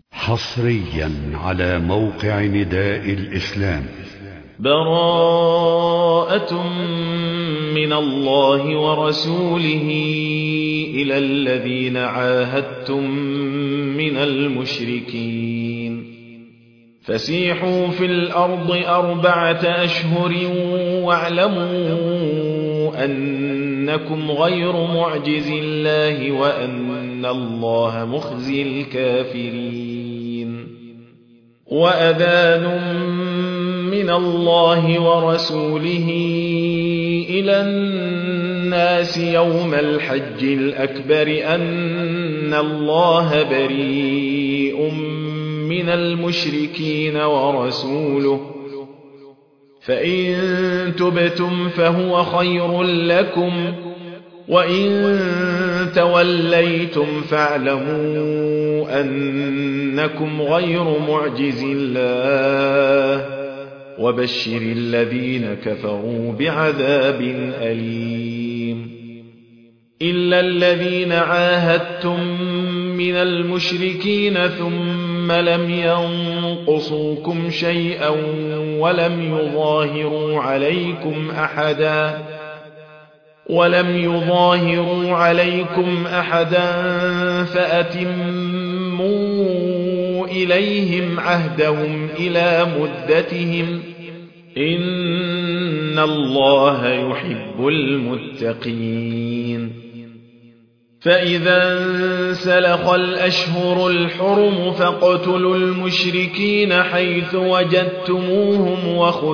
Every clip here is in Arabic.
حصريا على موقع نداء الإسلام. براءة من الله ورسوله إلى الذين عاهدتم من المشركين فسيحوا في الأرض 4 أشهر واعلموا أنكم غير معجز الله وأن الله مخزي الكافرين. وأذان من الله ورسوله إلى الناس يوم الحج الأكبر أن الله بريء من المشركين ورسوله فإن تبتم فهو خير لكم وإن توليتم فاعلموا أنكم غير معجز الله وبشر الذين كفروا بعذاب أليم. إلا الذين عاهدتم من المشركين ثم لم ينقصوكم شيئا ولم يظاهروا عليكم أحدا فأتموا إليهم عهدهم إلى مدتهم إن الله يحب المتقين. فإذا انسلخ الأشهر الحرم فاقتلوا المشركين حيث وجدتموهم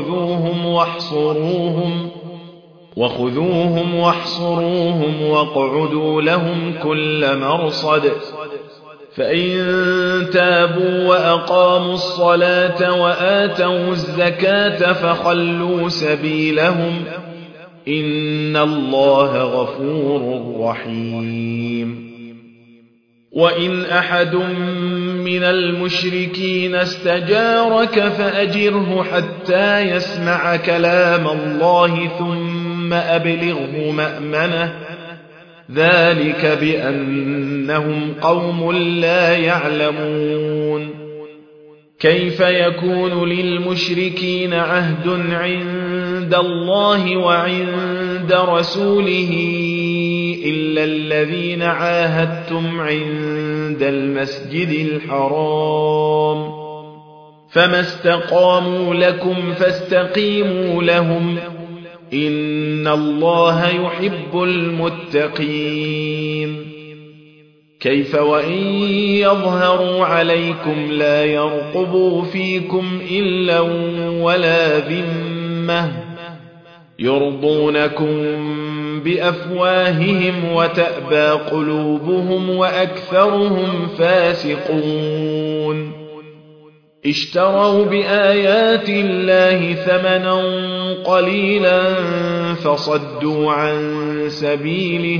وخذوهم واحصروهم واقعدوا لهم كل مرصد. فإن تابوا وأقاموا الصلاة وآتوا الزكاة فخلوا سبيلهم إن الله غفور رحيم. وإن أحد من المشركين استجارك فأجره حتى يسمع كلام الله ثم أبلغه مأمنه ذلك بأنهم قوم لا يعلمون. كيف يكون للمشركين عهد عند الله وعند رسوله إلا الذين عاهدتم عند المسجد الحرام فما استقاموا لكم فاستقيموا لهم إن الله يحب المتقين. كيف وإن يظهروا عليكم لا يرقبوا فيكم إلا ولا ذمة يرضونكم بأفواههم وتأبى قلوبهم وأكثرهم فاسقون. اشتروا بآيات الله ثمنا قليلا فصدوا عن سبيله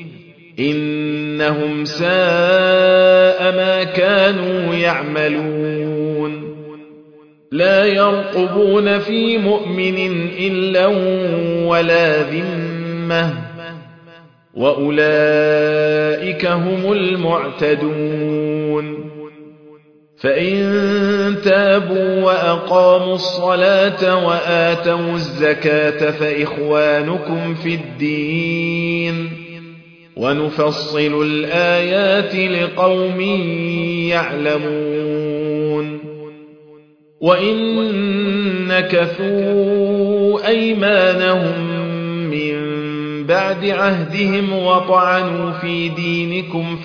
إنهم ساء ما كانوا يعملون. لا يرقبون في مؤمن إلا ولا ذمة وأولئك هم المعتدون. فإن تابوا وأقاموا الصلاة وآتوا الزكاة فإخوانكم في الدين ونفصل الآيات لقوم يعلمون. وإن نكثوا أيمانهم من بعد عهدهم وطعنوا في دينكم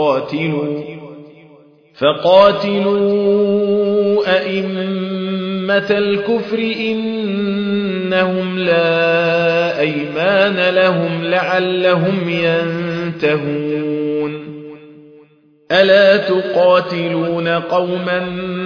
فقاتلوا أئمة الكفر إنهم لا أيمان لهم لعلهم ينتهون. ألا تقاتلون قوما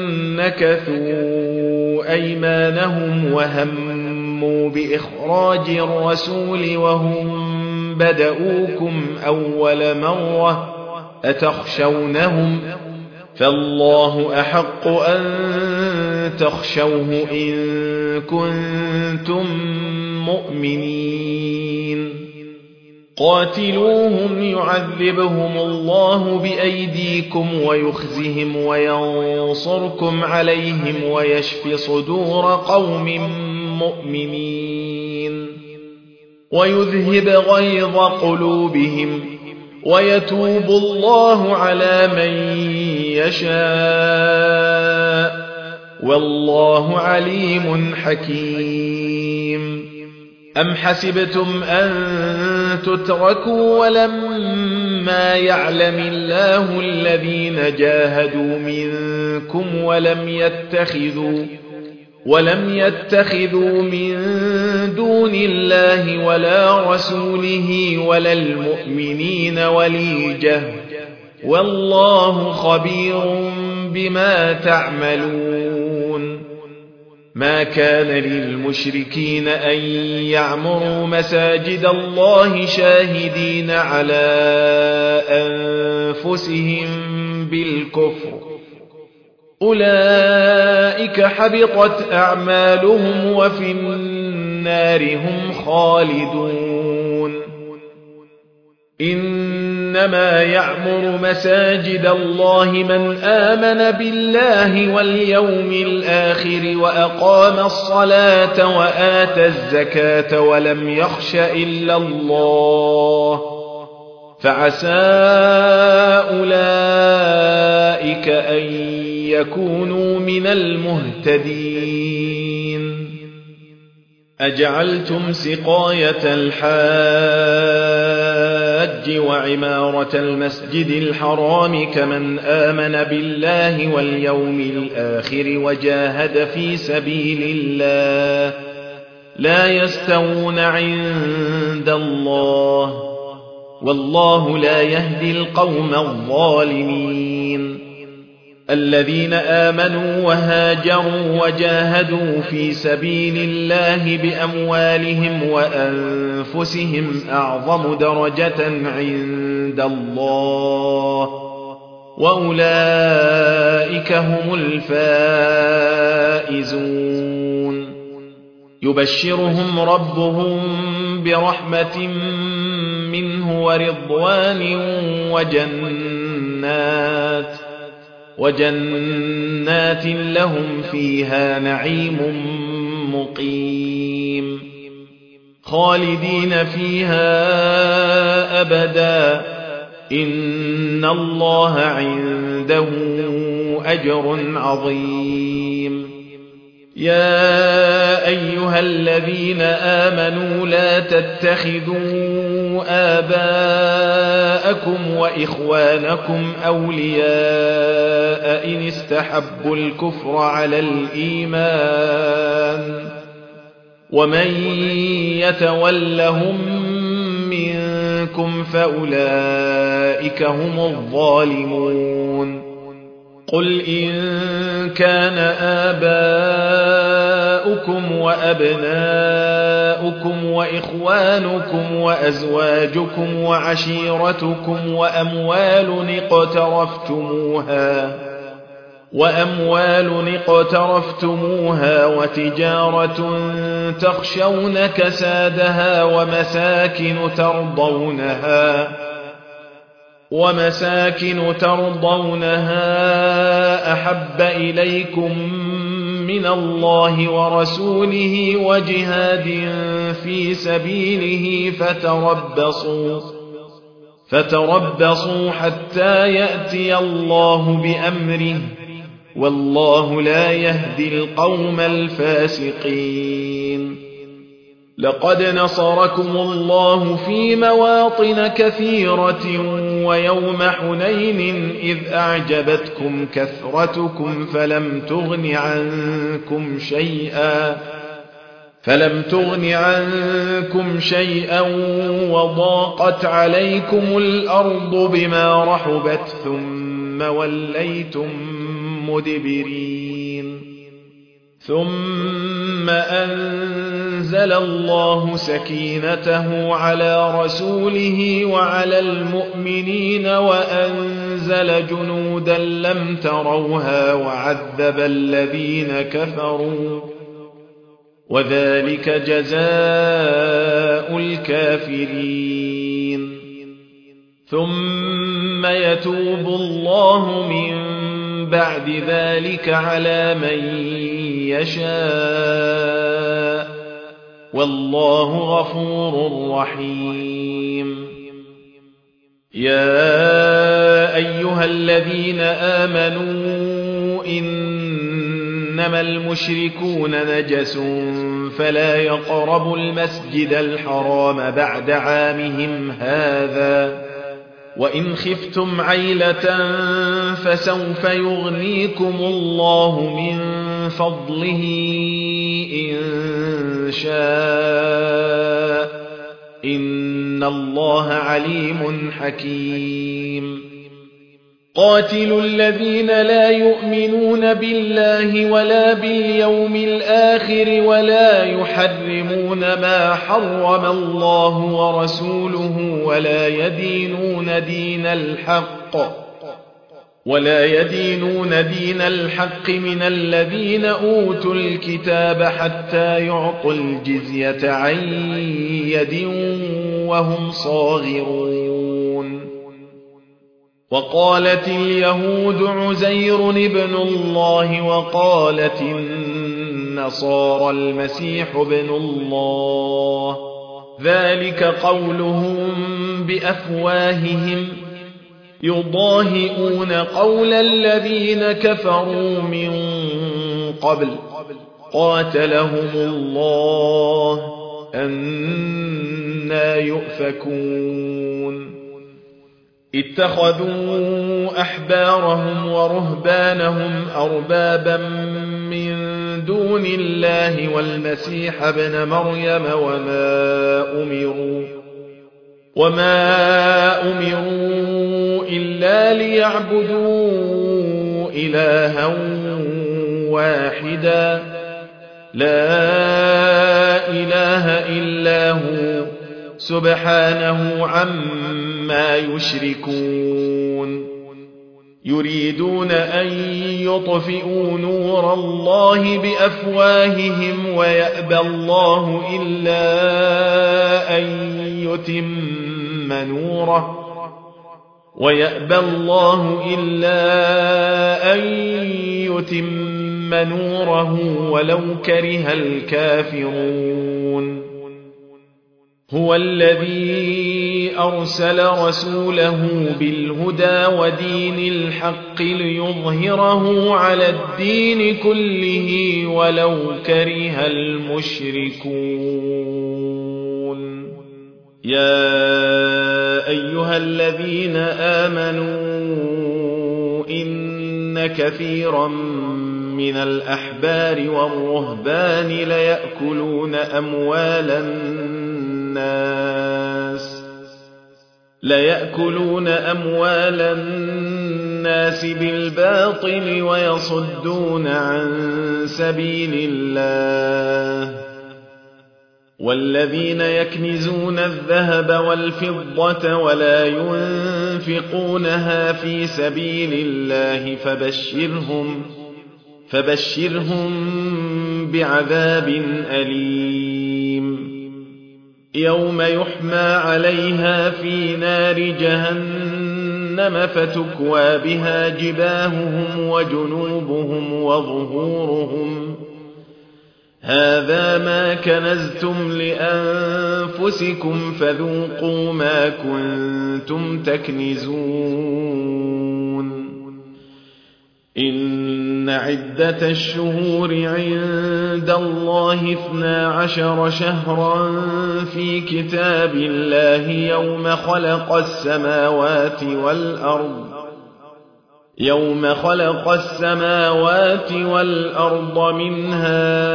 نكثوا أيمانهم وهموا بإخراج الرسول وهم بدؤوكم أول مرة أتخشونهم فالله أحق أن تخشوه إن كنتم مؤمنين. قاتلوهم يعذبهم الله بأيديكم ويخزهم وينصركم عليهم ويشف صدور قوم مؤمنين ويذهب غيظ قلوبهم ويتوب الله على من يشاء والله عليم حكيم. أم حسبتم أن تتركوا ولما يعلم الله الذين جاهدوا منكم ولم يتخذوا من دون الله ولا رسوله ولا المؤمنين وليجة والله خبير بما تعملون. ما كان للمشركين أن يعمروا مساجد الله شاهدين على أنفسهم بالكفر أولئك حبطت أعمالهم وفي النار هم خالدون. إنما يعمر مساجد الله من آمن بالله واليوم الآخر وأقام الصلاة وآتى الزكاة ولم يخش إلا الله فعسى أولئك أن يكونوا من المهتدين. أجعلتم سقاية الحاج وعمارة المسجد الحرام كمن آمن بالله واليوم الآخر وجاهد في سبيل الله لا يستوون عند الله والله لا يهدي القوم الظالمين. الذين آمنوا وهاجروا وجاهدوا في سبيل الله بأموالهم وأنفسهم أعظم درجة عند الله وأولئك هم الفائزون. يبشرهم ربهم برحمة منه ورضوان وجنات لهم فيها نعيم مقيم خالدين فيها أبدا إن الله عنده أجر عظيم. يا أيها الذين آمنوا لا تتخذوا آباءكم وإخوانكم أولياء إن استحبوا الكفر على الإيمان ومن يتولهم منكم فأولئك هم الظالمون. قل إن كان آباؤكم وأبناؤكم وإخوانكم وأزواجكم وعشيرتكم وأموال اقترفتموها وتجارة تخشون كسادها ومساكن ترضونها أحب إليكم من الله ورسوله وجهاد في سبيله فتربصوا حتى يأتي الله بأمره والله لا يهدي القوم الفاسقين. لقد نصركم الله في مواطن كثيرة ويوم حنين إذ أعجبتكم كثرتكم فلم تغن عنكم شيئا وضاقت عليكم الأرض بما رحبت ثم وليتم مدبرين. ثم أنزل الله سكينته على رسوله وعلى المؤمنين وأنزل جنودا لم تروها وعذب الذين كفروا وذلك جزاء الكافرين. ثم يتوب الله من بعد ذلك على من يشاء والله غفور رحيم يا أيها الذين آمنوا إنما المشركون نجس فلا يقربوا المسجد الحرام بعد عامهم هذا وإن خفتم عيلة فسوف يغنيكم الله من فضله إن شاء إن الله عليم حكيم قاتلوا الذين لا يؤمنون بالله ولا باليوم الآخر ولا يحرمون ما حرم الله ورسوله ولا يدينون دين الحق من الذين أوتوا الكتاب حتى يعطوا الجزية عن يد وهم صاغرون وقالت اليهود عزير ابن الله وقالت النصارى المسيح ابن الله ذلك قولهم بأفواههم يضاهئون قول الذين كفروا من قبل قاتلهم الله أنى يؤفكون اتخذوا أحبارهم ورهبانهم أربابا من دون الله والمسيح ابن مريم وما أمروا إلا ليعبدوا إلها واحدا لا إله إلا هو سبحانه عما يشركون يريدون أن يطفئوا نور الله بأفواههم ويأبى الله إلا أن يتم نوره ولو كره الكافرون هو الذي أرسل رسوله بالهدى ودين الحق ليظهره على الدين كله ولو كره المشركون يا أيها الذين آمنوا إن كثيرا من الأحبار والرهبان ليأكلون أموال الناس بالباطل ويصدون عن سبيل الله والذين يكنزون الذهب والفضة ولا ينفقونها في سبيل الله فبشرهم بعذاب أليم يوم يحمى عليها في نار جهنم فتكوى بها جباههم وجنوبهم وظهورهم هذا ما كنزتم لأنفسكم فذوقوا ما كنتم تكنزون إن عدة الشهور عند الله 12 شهرا في كتاب الله يوم خلق السماوات والأرض منها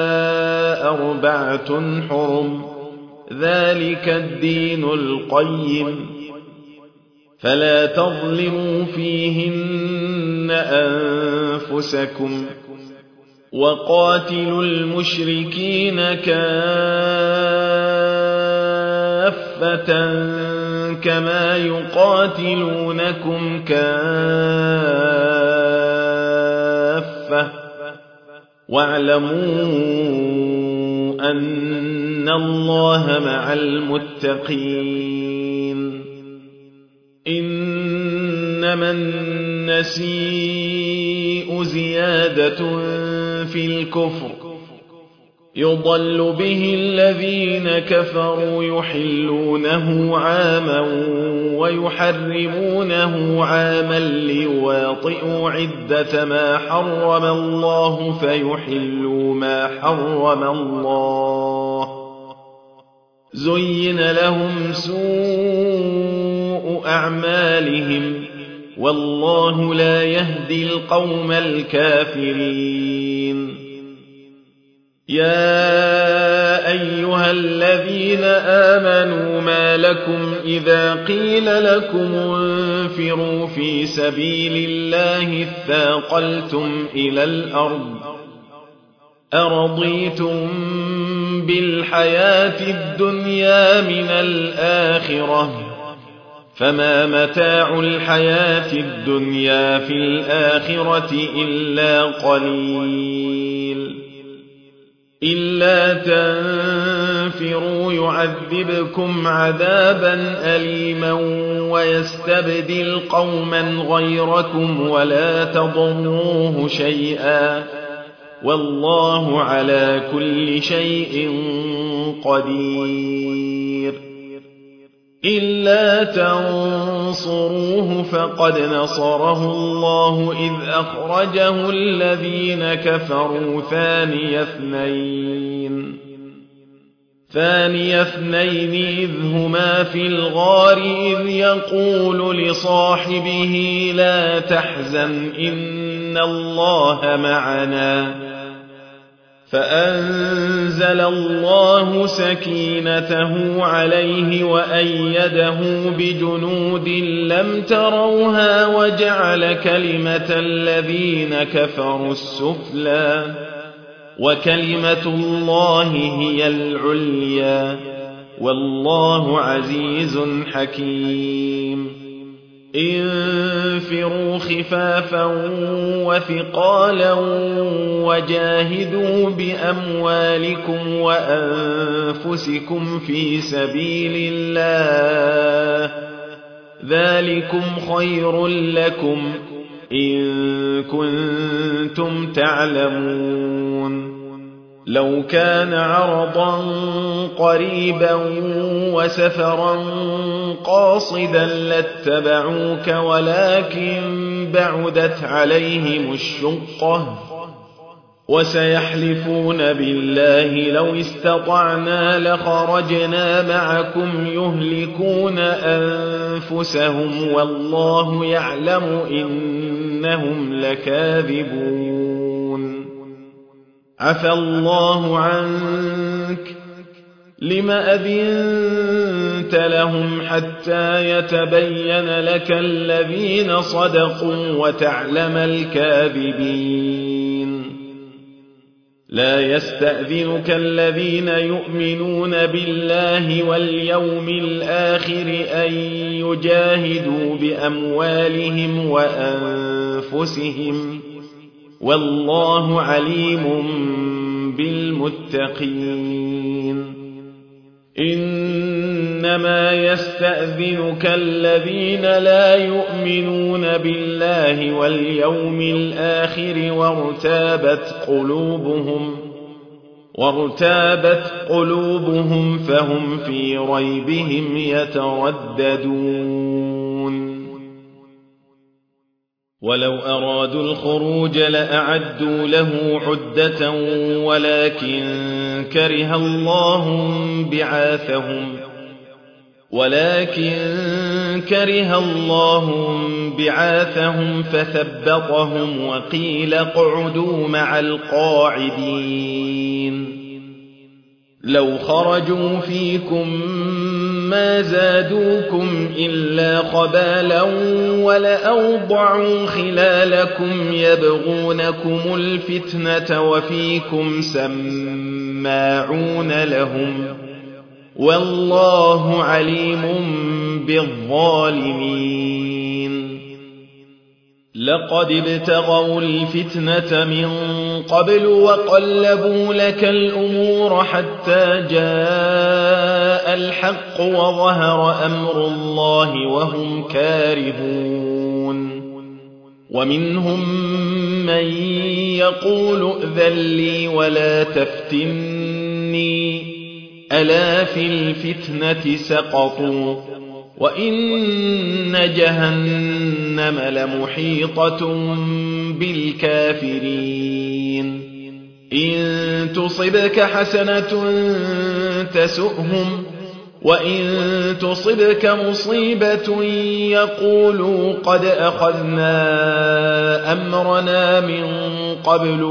4 حرم ذلك الدين القيم فلا تظلموا فيهن أنفسكم وقاتلوا المشركين كافة كما يقاتلونكم كافة واعلموا أن الله مع المتقين إن إنما النسيء زيادة في الكفر يضل به الذين كفروا يحلونه عاما ويحرمونه عاما ليواطئوا عدة ما حرم الله فيحلوا ما حرم الله زين لهم سوء أعمالهم والله لا يهدي القوم الكافرين يا أيها الذين آمنوا ما لكم إذا قيل لكم انفروا في سبيل الله اثاقلتم إلى الأرض أرضيتم بالحياة الدنيا من الآخرة فما متاع الحياة الدنيا في الآخرة إلا قليل إلا تنفروا يعذبكم عذابا أليما ويستبدل قوما غيركم ولا تضروه شيئا والله على كل شيء قدير إلا تنصروه فقد نصره الله إذ أخرجه الذين كفروا ثاني اثنين إذ هما في الغار إذ يقول لصاحبه لا تحزن إن الله معنا فأنزل الله سكينته عليه وأيده بجنود لم تروها وجعل كلمة الذين كفروا السفلى وكلمة الله هي العليا والله عزيز حكيم انفروا خفافا وثقالا وجاهدوا بأموالكم وأنفسكم في سبيل الله ذلكم خير لكم إن كنتم تعلمون لو كان عرضا قريبا وسفرا قاصدا لاتبعوك ولكن بعدت عليهم الشقة وسيحلفون بالله لو استطعنا لخرجنا معكم يهلكون أنفسهم والله يعلم إنهم لكاذبون عفى الله عنك لم أذنت لهم حتى يتبين لك الذين صدقوا وتعلم الكاذبين لا يستأذنك الذين يؤمنون بالله واليوم الآخر أن يجاهدوا بأموالهم وأنفسهم والله عليم بالمتقين إنما يستأذنك الذين لا يؤمنون بالله واليوم الآخر وارتابت قلوبهم فهم في ريبهم يترددون ولو أرادوا الخروج لأعدوا له عدة ولكن كره الله بعاثهم فثبطهم وقيل اقعدوا مع القاعدين لو خرجوا فيكم ما زادوكم إلا خبالا ولأوضعوا خلالكم يبغونكم الفتنة وفيكم سماعون لهم والله عليم بالظالمين لقد ابتغوا الفتنة من قبل وقلبوا لك الأمور حتى جاء الحق وظهر أمر الله وهم كارهون ومنهم من يقول ائذن لي ولا تفتني ألا في الفتنة سقطوا وإن جهنم لمحيطة بالكافرين إن تصبك حسنة تسؤهم وإن تصبك مصيبة يقولوا قد أخذنا أمرنا من قبل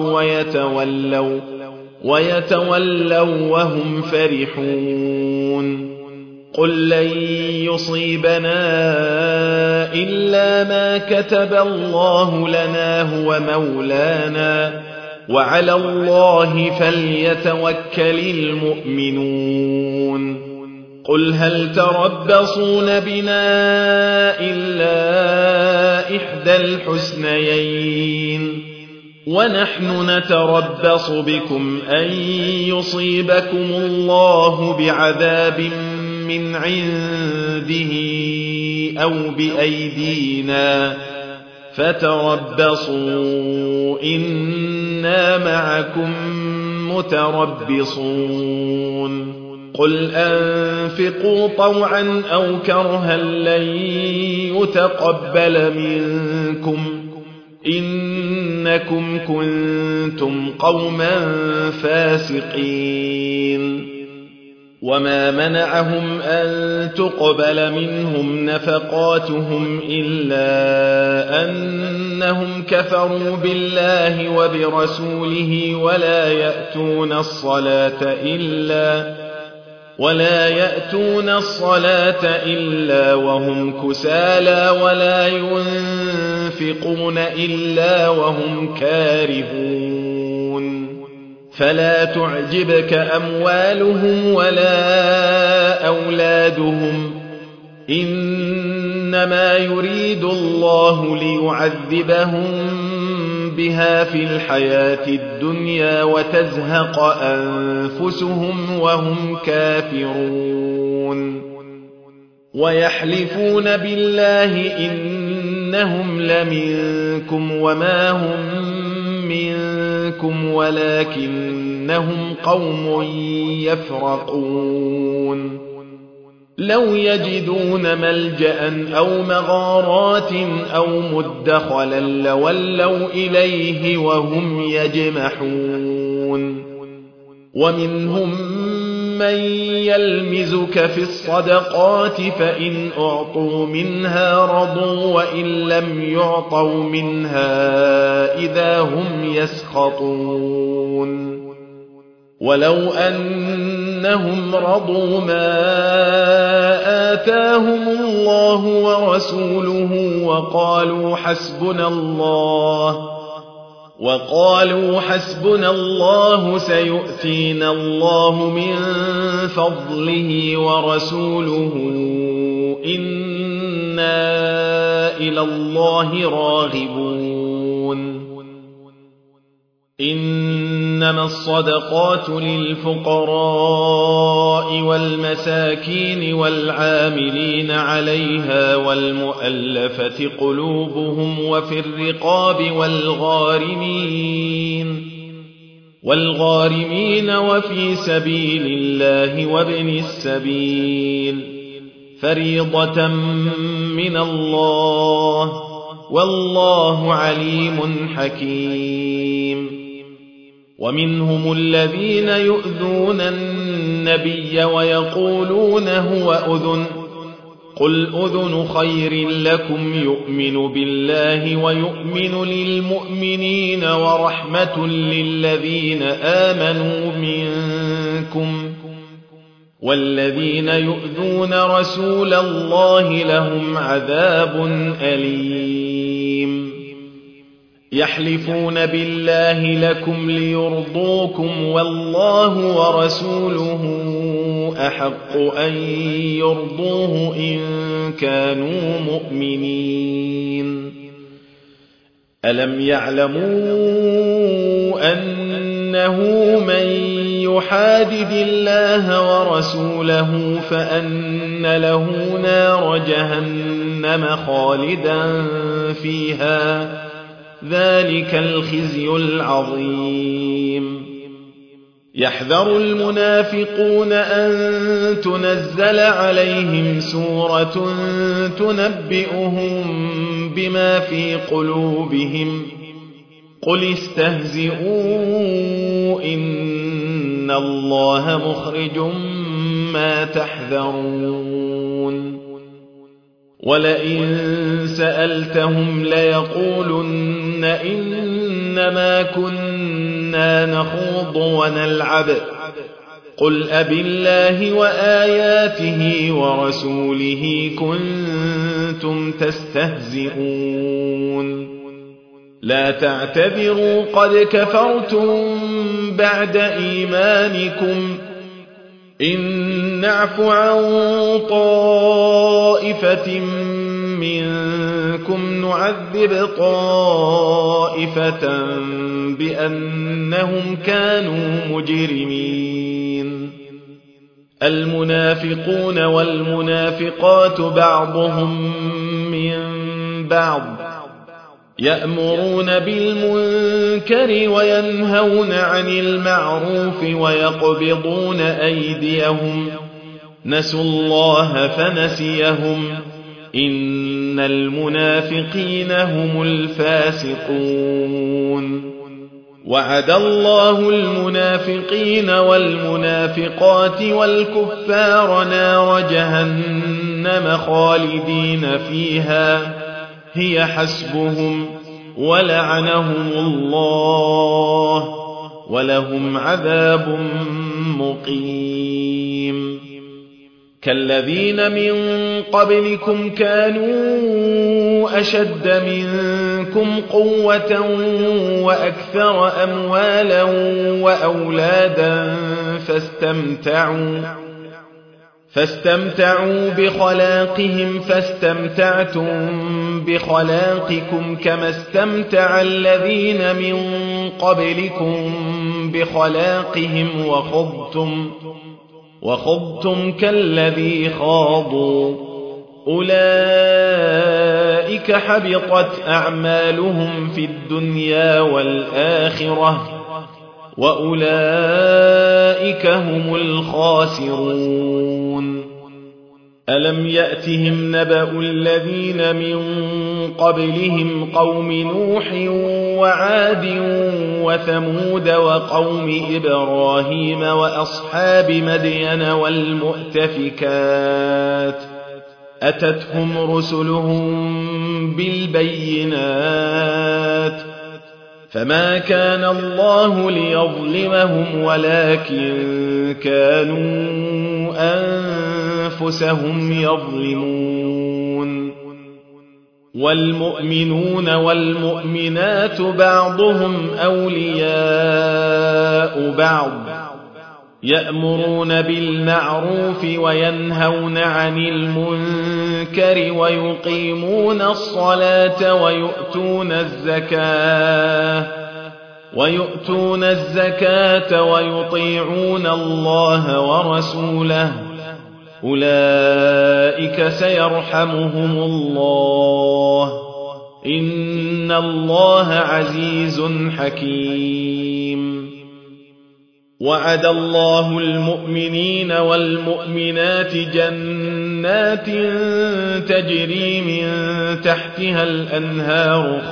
ويتولوا وهم فرحون قل لن يصيبنا إلا ما كتب الله لنا هو مولانا وعلى الله فليتوكل المؤمنون قل هل تربصون بنا إلا إحدى الحسنيين ونحن نتربص بكم أن يصيبكم الله بعذاب من عنده أو بأيدينا فتربصوا إنا معكم متربصون قل أنفقوا طوعا أو كرها لن يتقبل منكم إنكم كنتم قوما فاسقين وما منعهم أن تقبل منهم نفقاتهم إلا أنهم كفروا بالله وبرسوله ولا يأتون الصلاة إلا وهم كسالى ولا ينفقون إلا وهم كارهون فلا تعجبك أموالهم ولا أولادهم إنما يريد الله ليعذبهم بها في الحياة الدنيا وتزهق أنفسهم وهم كافرون ويحلفون بالله إنهم لمنكم وما هم منكم ولكنهم قوم يفرقون لو يجدون ملجأ أو مغارات أو مدخلا لولوا إليه وهم يجمحون ومنهم من يلمزك في الصدقات فإن أعطوا منها رضوا وإن لم يعطوا منها إذا هم يسخطون ولو أنهم رضوا ما آتاهم الله ورسوله وقالوا حسبنا الله سيؤتينا الله من فضله ورسوله إنا إلى الله راغبون إنما الصدقات للفقراء والمساكين والعاملين عليها والمؤلفة قلوبهم وفي الرقاب والغارمين وفي سبيل الله وابن السبيل فريضة من الله والله عليم حكيم ومنهم الذين يؤذون النبي ويقولون هو أذن قل أذن خير لكم يؤمن بالله ويؤمن للمؤمنين ورحمة للذين آمنوا منكم والذين يؤذون رسول الله لهم عذاب أليم يحلفون بالله لكم ليرضوكم والله ورسوله أحق أن يرضوه إن كانوا مؤمنين ألم يعلموا أنه من يحادد الله ورسوله فأن له نار جهنم خالدا فيها ذلك الخزي العظيم يحذر المنافقون أن تنزل عليهم سورة تنبئهم بما في قلوبهم قل استهزئوا إن الله مخرج ما تحذرون ولئن سألتهم ليقولن إنما كنا نخوض ونلعب قل أبالله وآياته ورسوله كنتم تستهزئون لا تعتذروا قد كفرتم بعد إيمانكم إن نعف عن طائفة منكم نعذب طائفة بأنهم كانوا مجرمين المنافقون والمنافقات بعضهم من بعض يأمرون بالمنكر وينهون عن المعروف ويقبضون أيديهم نسوا الله فنسيهم إن المنافقين هم الفاسقون وعد الله المنافقين والمنافقات والكفار نار جهنم خالدين فيها هي حسبهم ولعنهم الله ولهم عذاب مقيم كالذين من قبلكم كانوا أشد منكم قوة وأكثر أموالا وأولادا فاستمتعوا بخلاقهم فاستمتعتم بخلاقكم كما استمتع الذين من قبلكم بخلاقهم وخضتم كالذي خاضوا أولئك حبطت أعمالهم في الدنيا والآخرة وأولئك هم الخاسرون ألم يأتهم نبأ الذين من قبلهم قوم نوح وعاد وثمود وقوم إبراهيم وأصحاب مدين والمؤتفكات أتتهم رسلهم بالبينات فما كان الله ليظلمهم ولكن كانوا أنفسهم يظلمون والمؤمنون والمؤمنات بعضهم أولياء بعض يأمرون بالمعروف وينهون عن المنكر ويقيمون الصلاة ويؤتون الزكاة ويطيعون الله ورسوله أولئك سيرحمهم الله إن الله عزيز حكيم وعد الله المؤمنين والمؤمنات جنات تجري من تحتها الأنهار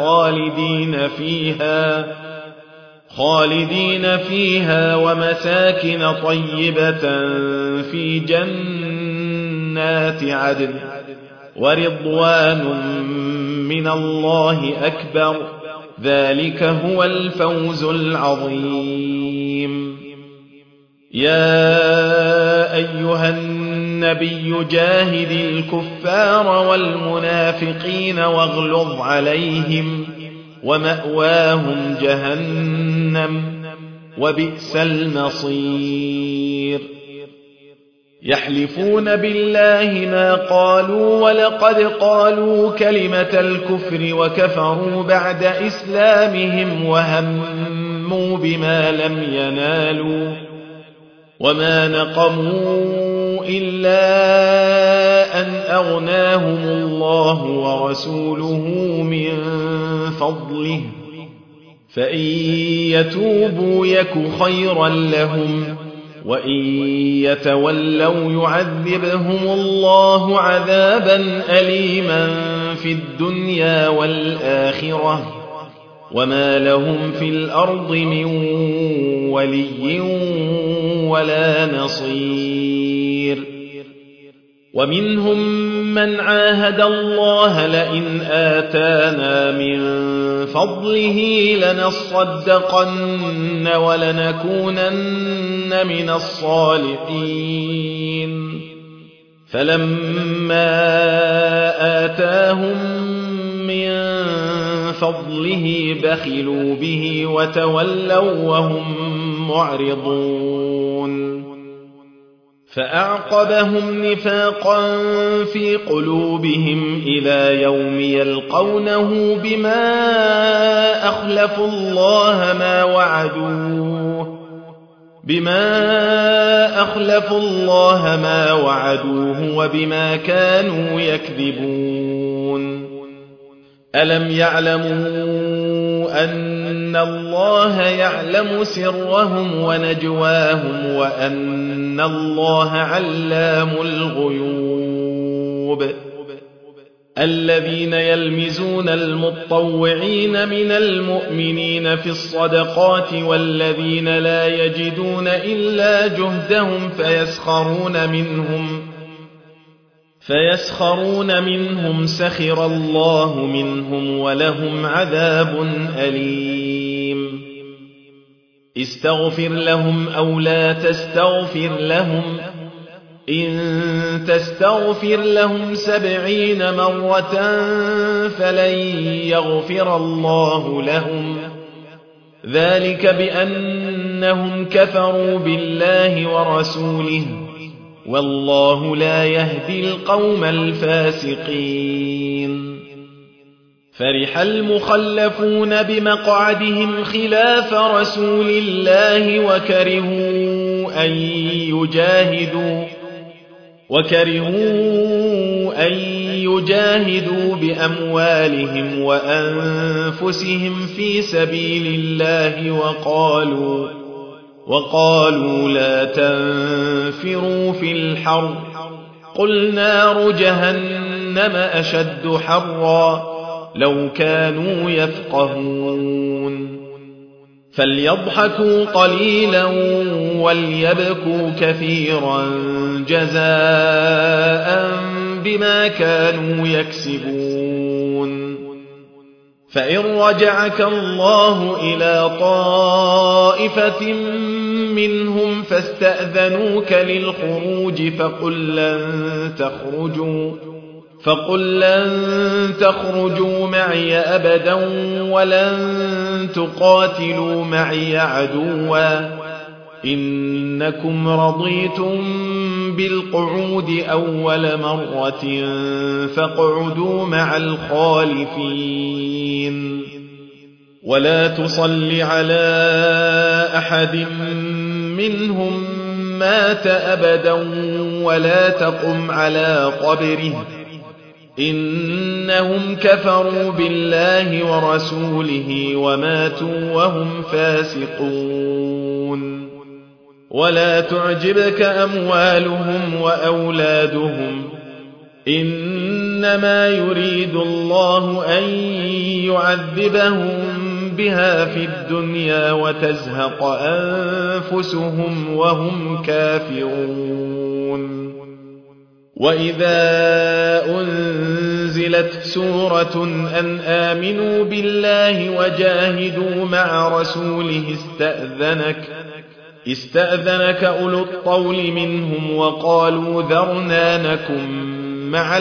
خالدين فيها ومساكن طيبة في جنات عدن ورضوان من الله أكبر ذلك هو الفوز العظيم يا أيها النبي جاهد الكفار والمنافقين واغلظ عليهم ومأواهم جهنم وبئس المصير يحلفون بالله ما قالوا ولقد قالوا كلمة الكفر وكفروا بعد إسلامهم وهموا بما لم ينالوا وما نقموا إلا أن أغناهم الله ورسوله من فضله فإن يتوبوا يك خيرا لهم وإن يتولوا يعذبهم الله عذابا أليما في الدنيا والآخرة وما لهم في الأرض من ولي ولا نصير ومنهم من عاهد الله لئن آتانا من فضله لنصدقن ولنكونن من الصالحين فلما آتاهم من فضله بخلوا به وتولوا وهم معرضون فأعقبهم نفاقا في قلوبهم إلى يوم يلقونه بما أخلفوا الله ما وعدوه وبما كانوا يكذبون ألم يعلموا أن الله يعلم سرهم ونجواهم وأن الله علام الغيوب الذين يلمزون المطوعين من المؤمنين في الصدقات والذين لا يجدون إلا جهدهم فيسخرون منهم سخر الله منهم ولهم عذاب أليم استغفر لهم أو لا تستغفر لهم إن تستغفر لهم 70 مرة فلن يغفر الله لهم ذلك بأنهم كفروا بالله ورسوله والله لا يهدي القوم الفاسقين فرح المخلفون بمقعدهم خلاف رسول الله وكرهوا أن يجاهدوا بأموالهم وأنفسهم في سبيل الله وقالوا لا تنفروا في الحر قل نار جهنم أشد حرا لو كانوا يفقهون فليضحكوا قليلا وليبكوا كثيرا جزاء بما كانوا يكسبون فإن رجعك الله إلى طائفة منهم فاستأذنوك للخروج فقل لن تخرجوا معي أبدا ولن تقاتلوا معي عدوا إنكم رضيتم بالقعود أول مرة فاقعدوا مع الخالفين ولا تصل على أحد منهم مات أبدا ولا تقم على قبره إنهم كفروا بالله ورسوله وماتوا وهم فاسقون ولا تعجبك أموالهم وأولادهم إنما يريد الله أن يعذبهم بها في الدنيا وتزهق أنفسهم وهم كافرون وإذا أنزلت سورة أن آمنوا بالله وجاهدوا مع رسوله استأذنك أولو الطول منهم وقالوا ذرنا نكن مع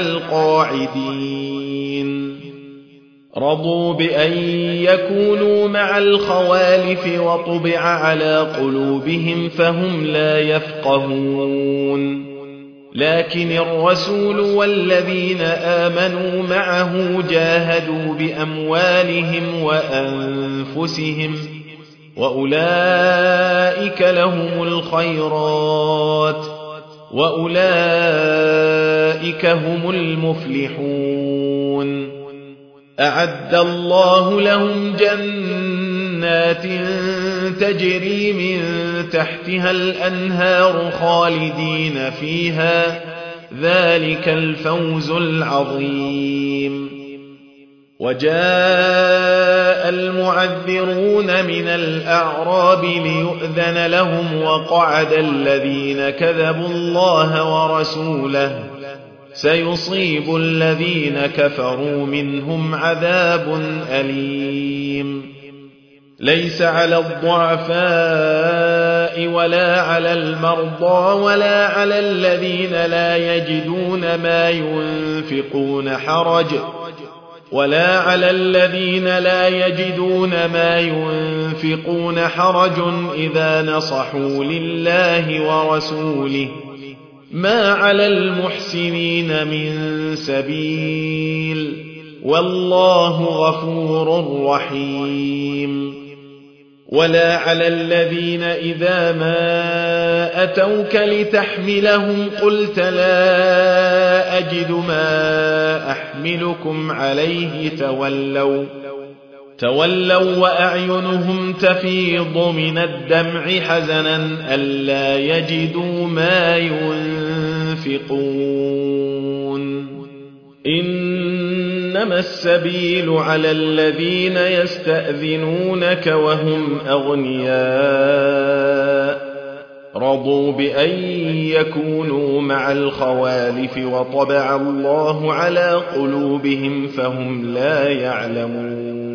القاعدين رضوا بأن يكونوا مع الخوالف وطبع على قلوبهم فهم لا يفقهون لكن الرسول والذين آمنوا معه جاهدوا بأموالهم وأنفسهم وأولئك لهم الخيرات وأولئك هم المفلحون أعد الله لهم جنات تجري من تحتها الأنهار خالدين فيها ذلك الفوز العظيم وجاء المعذرون من الأعراب ليؤذن لهم وقعد الذين كذبوا الله ورسوله سيصيب الذين كفروا منهم عذاب أليم ليس على الضعفاء ولا على المرضى ولا على الذين لا يجدون ما ينفقون حرج إذا نصحوا لله ورسوله ما على المحسنين من سبيل والله غفور رحيم ولا على الذين إذا ما أتوك لتحملهم قلت لا أجد ما أحملكم عليه تولوا وأعينهم تفيض من الدمع حزنا ألا يجدوا ما ينفقون إنما السبيل على الذين يستأذنونك وهم أغنياء رضوا بأن يكونوا مع الخوالف وطبع الله على قلوبهم فهم لا يعلمون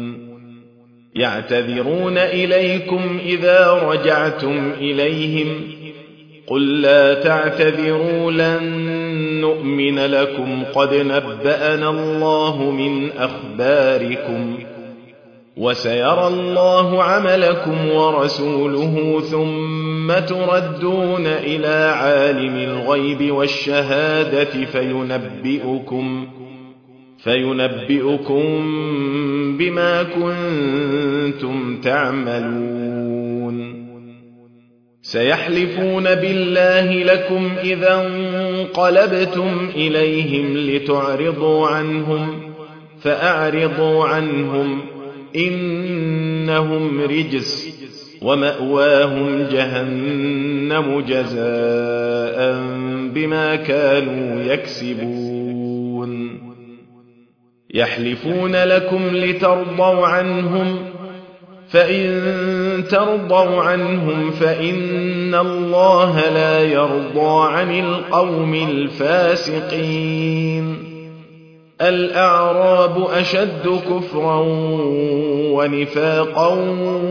يعتذرون إليكم إذا رجعتم إليهم قل لا تعتذروا لن نؤمن لكم قد نبأنا الله من أخباركم وسيرى الله عملكم ورسوله ثم تردون إلى عالم الغيب والشهادة فينبئكم بما كنتم تعملون سيحلفون بالله لكم إذا انقلبتم إليهم لتعرضوا عنهم فأعرضوا عنهم إنهم رجس ومأواهم جهنم جزاء بما كانوا يكسبون يحلفون لكم لترضوا عنهم فإن ترضوا عنهم فإن الله لا يرضى عن القوم الفاسقين الأعراب أشد كفرا ونفاقا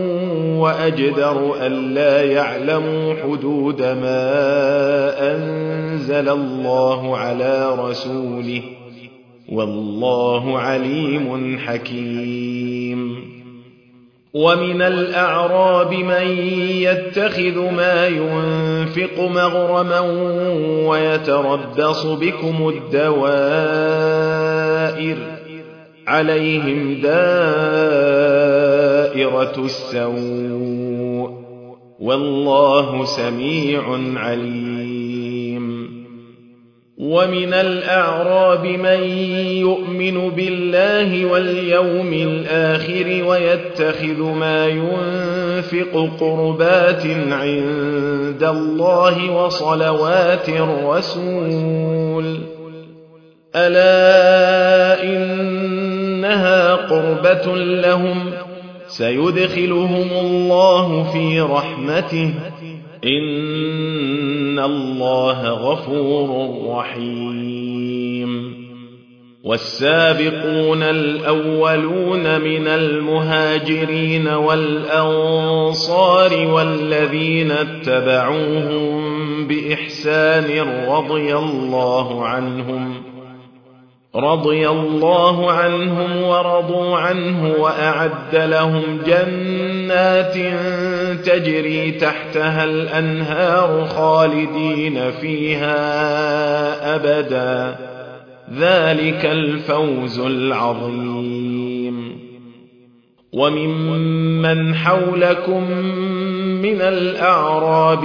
وأجدر ألا يعلموا حدود ما أنزل الله على رسوله والله عليم حكيم ومن الأعراب من يتخذ ما ينفق مغرما ويتربص بكم الدوائر عليهم دائرة السوء والله سميع عليم ومن الأعراب من يؤمن بالله واليوم الآخر ويتخذ ما ينفق قربات عند الله وصلوات الرسول ألا إنها قربة لهم سيدخلهم الله في رحمته إن الله غفور رحيم والسابقون الأولون من المهاجرين والأنصار والذين اتبعوهم بإحسان رضي الله عنهم ورضوا عنه وأعد لهم جنات تجري تحتها الأنهار خالدين فيها أبدا ذلك الفوز العظيم وممن حولكم من الأعراب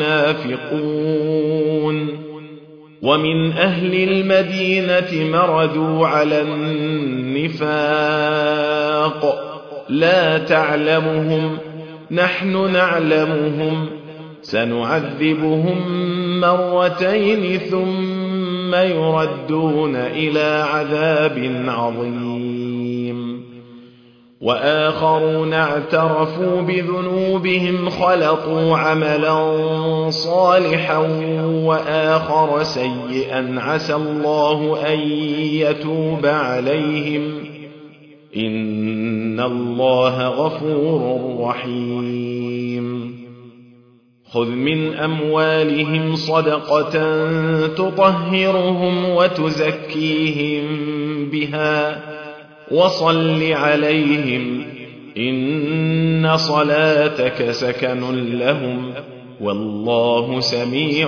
منافقون ومن أهل المدينة مردوا على النفاق لا تعلمهم نحن نعلمهم سنعذبهم مرتين ثم يردون إلى عذاب عظيم وآخرون اعترفوا بذنوبهم خلطوا عملا صالحا وآخر سيئا عسى الله أن يتوب عليهم إن الله غفور رحيم خذ من أموالهم صدقة تطهرهم وتزكيهم بها وصل عليهم إن صلاتك سكن لهم والله سميع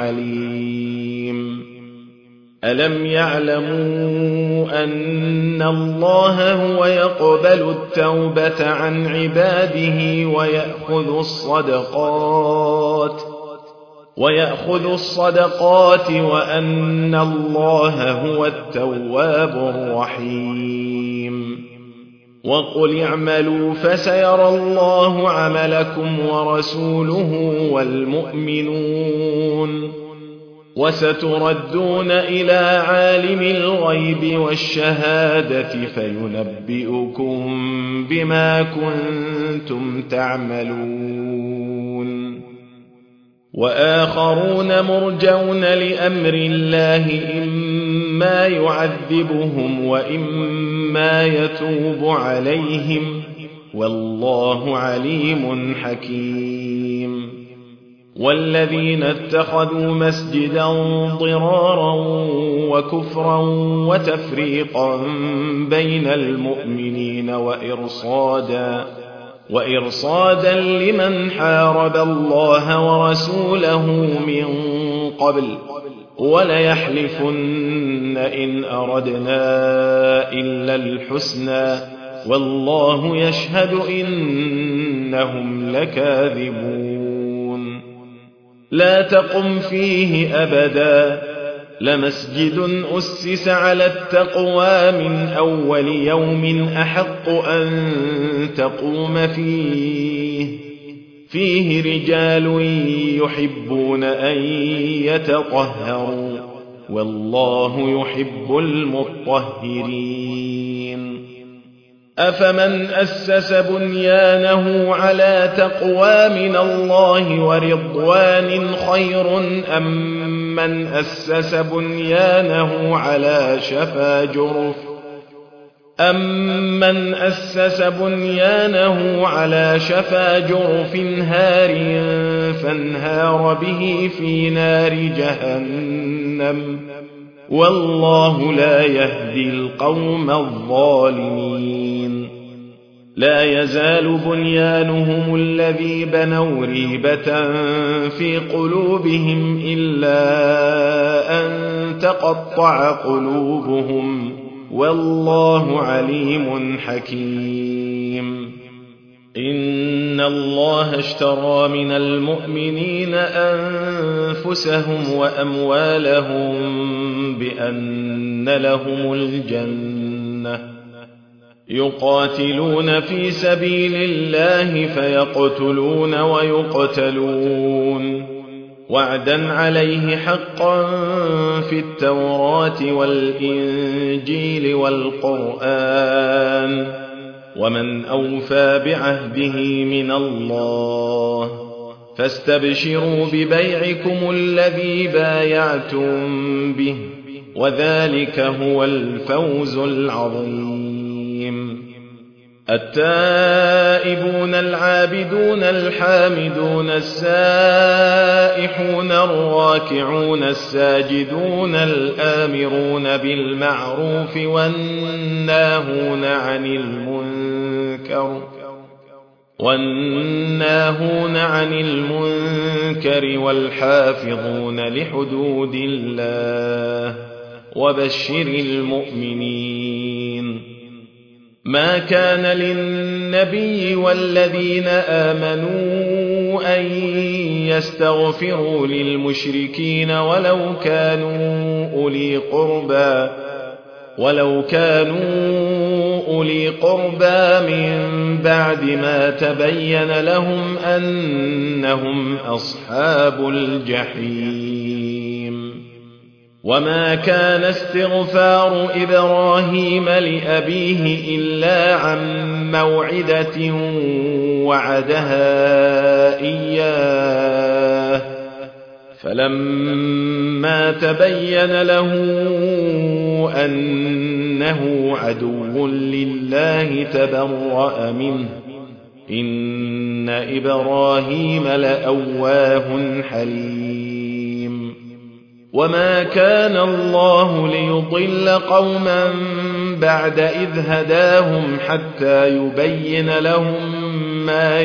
عليم ألم يعلموا أن الله هو يقبل التوبة عن عباده ويأخذ الصدقات وأن الله هو التواب الرحيم وقل اعملوا فسيرى الله عملكم ورسوله والمؤمنون وستردون إلى عالم الغيب والشهادة فينبئكم بما كنتم تعملون وآخرون مرجون لأمر الله إما يعذبهم وإما يتوب عليهم والله عليم حكيم والذين اتخذوا مسجدا ضرارا وكفرا وتفريقا بين المؤمنين وإرصادا لمن حارب الله ورسوله من قبل وليحلفن إن أردنا إلا الحسنى والله يشهد إنهم لكاذبون لا تقم فيه أبدا لمسجد أسس على التقوى من أول يوم أحق أن تقوم فيه رجال يحبون أن يتطهروا والله يحب المطهرين أفمن أسس بنيانه على تقوى من الله ورضوان خير أم من أسس بنيانه على شفا جرف هار فانهار به في نار جهنم والله لا يهدي القوم الظالمين لا يزال بنيانهم الذي بنوا ريبة في قلوبهم إلا أن تقطع قلوبهم والله عليم حكيم إن الله اشترى من المؤمنين أنفسهم وأموالهم بأن لهم الجنة يقاتلون في سبيل الله فيقتلون ويقتلون وعدا عليه حقا في التوراة والإنجيل والقرآن ومن أوفى بعهده من الله فاستبشروا ببيعكم الذي بايعتم به وذلك هو الفوز العظيم التائبون العابدون الحامدون السائحون الراكعون الساجدون الآمرون بالمعروف والناهون عن المنكر والحافظون لحدود الله وبشر المؤمنين ما كان للنبي والذين آمنوا أن يستغفروا للمشركين ولو كانوا أولي قربى من بعد ما تبين لهم أنهم أصحاب الجحيم. وما كان استغفار إبراهيم لأبيه إلا عن موعدة وعدها إياه فلما تبين له أنه عدو لله تبرأ منه إن إبراهيم لأواه حليم. وما كان الله ليضل قوما بعد إذ هداهم حتى يبين لهم ما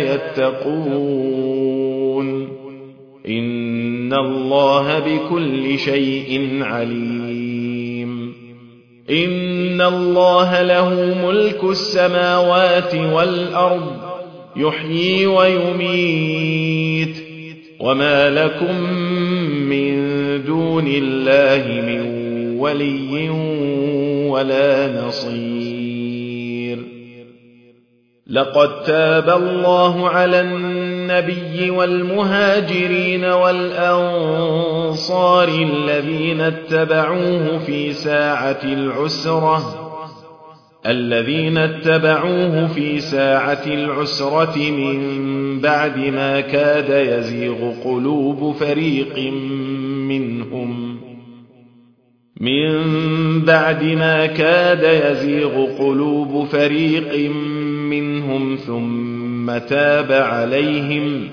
يتقون إن الله بكل شيء عليم. إن الله له ملك السماوات والأرض يحيي ويميت وما لكم من دون الله من ولي ولا نصير. لقد تاب الله على النبي والمهاجرين والأنصار الذين اتبعوه في ساعة العسرة من بعد ما كاد يزيغ قلوب فريق منهم ثم تاب عليهم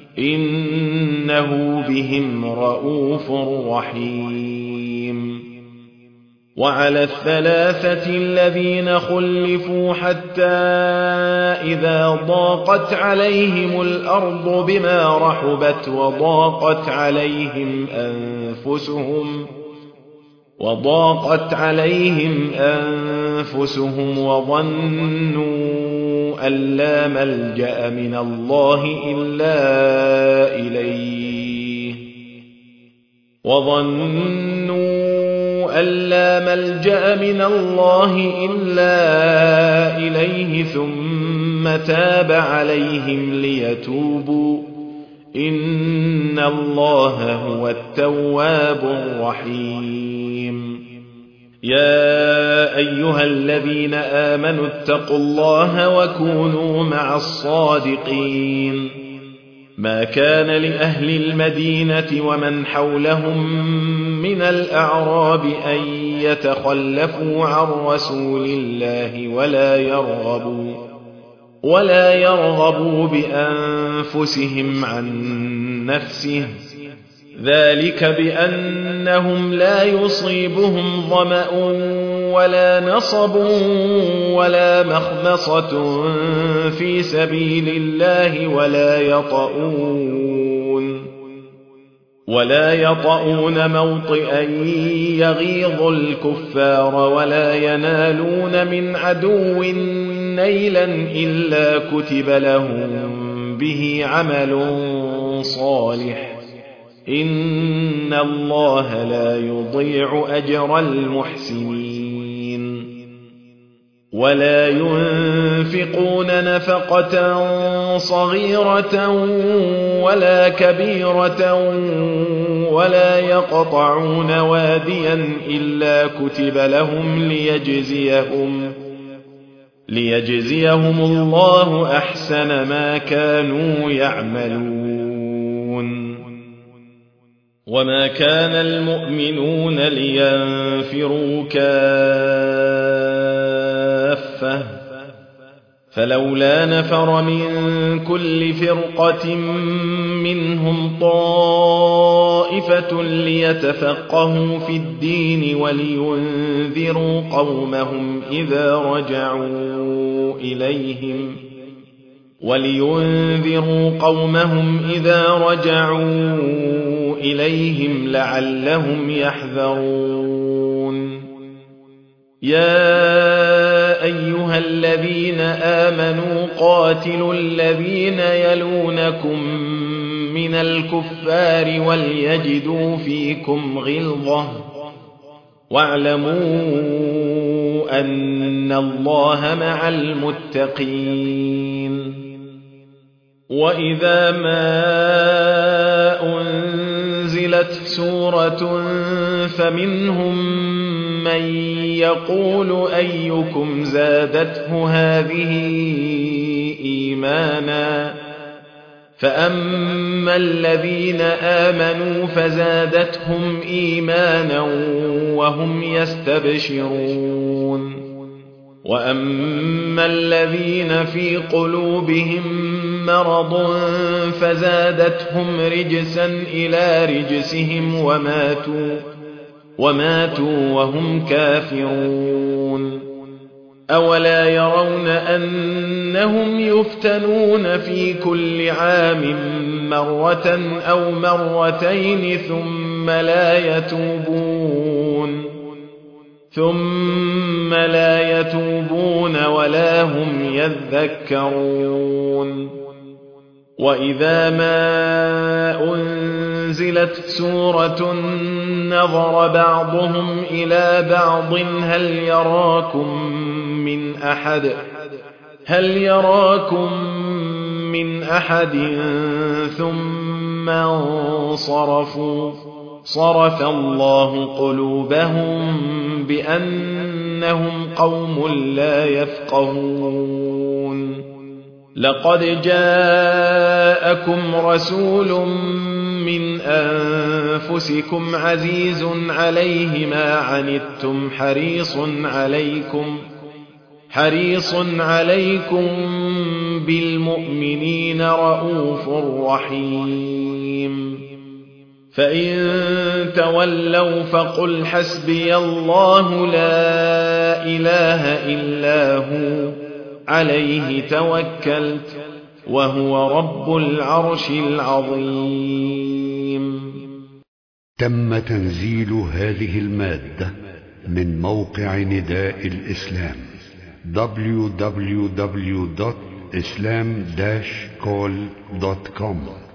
إنه بهم رءوف رحيم. وعلى الثلاثة الذين خلفوا حتى إذا ضاقت عليهم الأرض بما رحبت وضاقت عليهم أنفسهم وظنوا أن لا ملجأ من الله إلا إليه ثم تاب عليهم ليتوبوا إن الله هو التواب الرحيم. يا أيها الذين آمنوا اتقوا الله وكونوا مع الصادقين. ما كان لأهل المدينة ومن حولهم من الأعراب أن يتخلفوا عن رسول الله ولا يرغبوا بأنفسهم عن نفسه ذلك بأنهم لا يصيبهم ظمأ ولا نصب ولا مخمصة في سبيل الله ولا يطؤون موطئا يغيظ الكفار ولا ينالون من عدو نيلا إلا كتب لهم به عمل صالح إن الله لا يضيع أجر المحسنين. ولا ينفقون نفقة صغيرة ولا كبيرة ولا يقطعون واديا إلا كتب لهم ليجزيهم الله أحسن ما كانوا يعملون. وما كان المؤمنون لينفروا كافة فلولا نفر من كل فرقة منهم طائفة ليتفقهوا في الدين ولينذروا قومهم إذا رجعوا إليهم لعلهم يحذرون. يا أيها أيها الذين آمنوا قاتلوا الذين يلونكم من الكفار وليجدوا فيكم غلظة واعلموا أن الله مع المتقين وإذا ما أنزلت سورة فمنهم من يقول أيكم زادته هذه إيمانا فأما الذين آمنوا فزادتهم إيمانا وهم يستبشرون وأما الذين في قلوبهم مرض فزادتهم رجسا إلى رجسهم وماتوا وهم كافرون أولا يرون أنهم يفتنون في كل عام مرة أو مرتين ثم لا يتوبون ولا هم يذكرون وإذا ما أنزلت سورة نظر بعضهم إلى بعض هل يراكم من أحد ثم انصرفوا صرف الله قلوبهم بأنهم قوم لا يفقهون لقد جاءكم رسول من أنفسكم عزيز عليه ما عنتم حريص عليكم بالمؤمنين رؤوف رحيم فإن تولوا فقل حسبي الله لا إله إلا هو عليه توكلت وهو رب العرش العظيم. تم تنزيل هذه المادة من موقع نداء الإسلام www.islam-call.com